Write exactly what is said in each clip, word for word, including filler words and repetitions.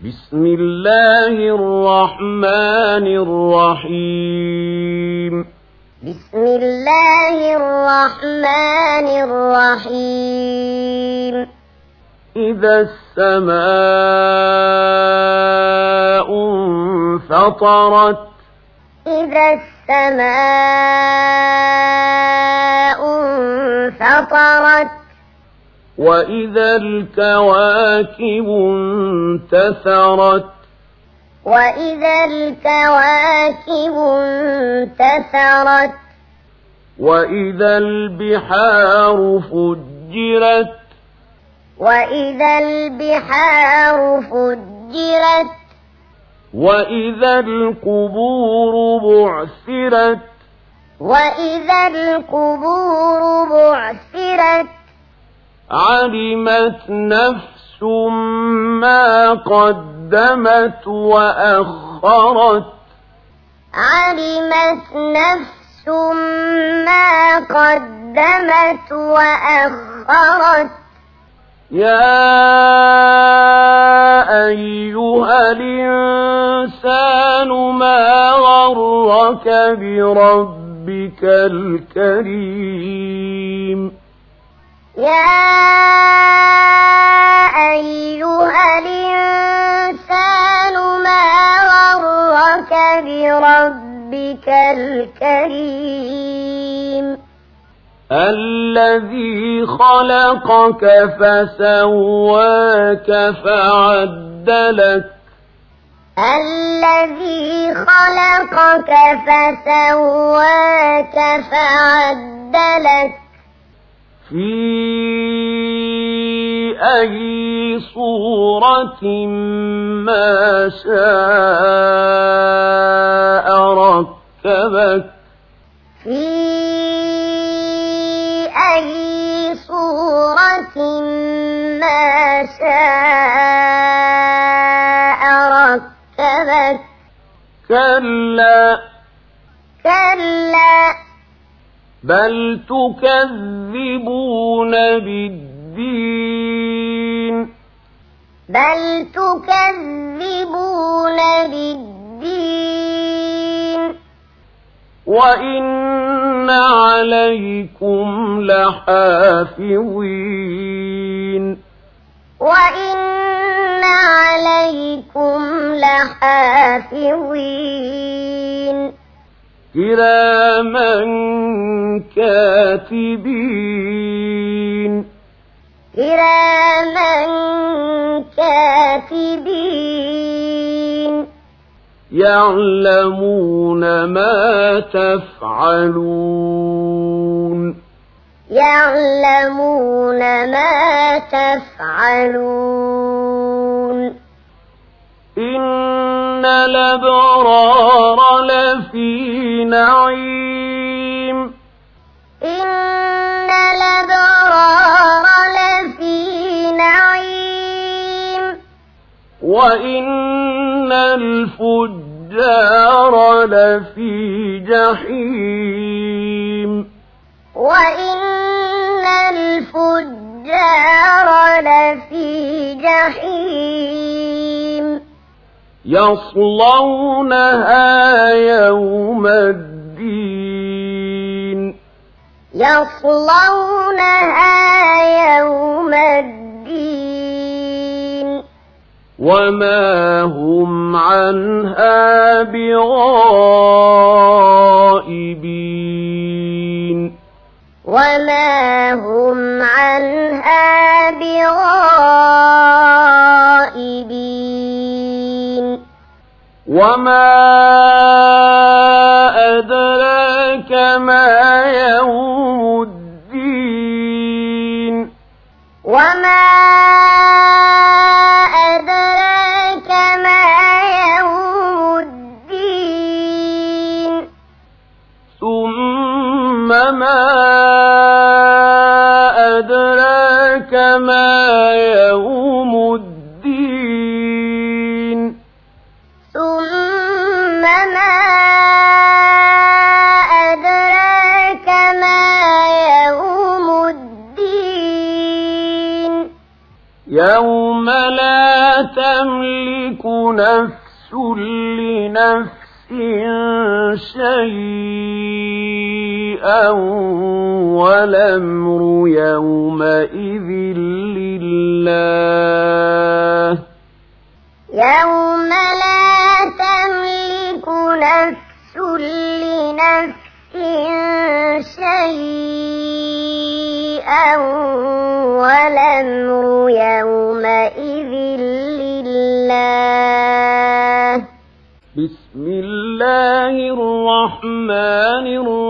بسم الله الرحمن الرحيم بسم الله الرحمن الرحيم إذا السماء انفطرت إذا السماء انفطرت وإذا الكواكب انتثرت وإذا الكواكب انتثرت وإذا البحار فجرت وإذا البحار فجرت وإذا القبور بعثرت وإذا القبور بعثرت علمت نفس ما قدمت وأخرت علمت نفس ما قدمت وأخرت يا أيها الإنسان ما غرك بربك الكريم يا أيها الإنسان ما غرك بربك الكريم الذي خلقك فسواك فعدلك الذي خلقك فسواك فعدلك في أي صورة ما شاء ركبك في أي صورة ما شاء ركبك كلا كلا بل تكذبون بالدين بل تكذبون بالدين وإن عليكم لحافظين وإن عليكم لحافظين كراما كاتبين كراما كاتبين يعلمون ما تفعلون يعلمون ما تفعلون إن الأبرار لفي نعيم إن الأبرار لفي نعيم وإن الفجار لفي جحيم وإن الفجار لفي جحيم يصلونها يوم الدين يصلونها يوم الدين وما هم عنها بغائبين وما هم عنها بغائبين وما أدراك ما يوم الدين وما أدراك ما يوم الدين ثم ما أدراك ما يوم الدين ثم ما أدراك ما يوم الدين يوم لا تملك نفس لنفس شيئا والأمر يومئذ لله يوم لا تملك نفس لنفس شيئا والأمر يومئذ لله. بسم الله الرحمن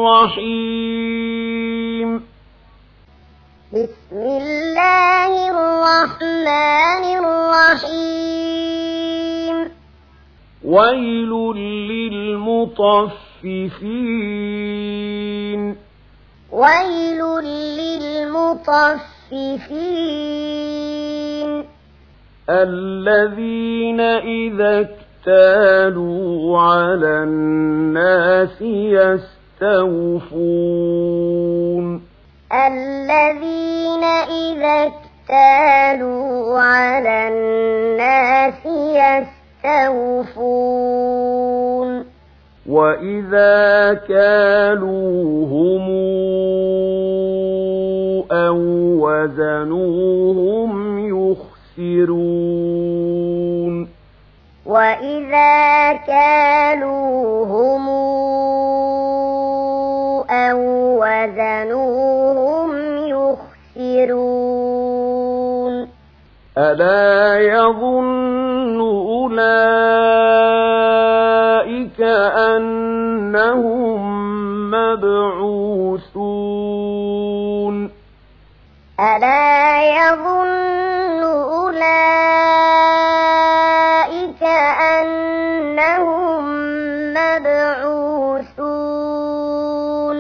الرحيم. بسم الله الرحمن الرحيم. ويل للمطففين. ويل للمطففين الذين إذا اكتالوا على الناس يستوفون. الذين إذا اكتالوا على الناس يستوفون وإذا كالوهم أو وزنوهم يخسرون. وإذا كالوهم أو وزنوهم يخسرون. ألا يظن أولئك أنهم مبعوثون. ألا يظن أولئك أنهم مبعوثون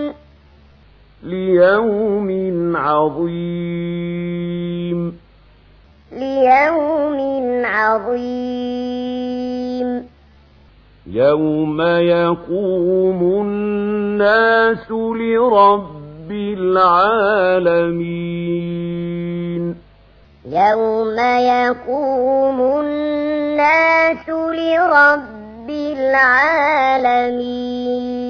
ليوم عظيم. ليوم عظيم يوم يقوم الناس لرب العالمين. يوم يقوم الناس لرب العالمين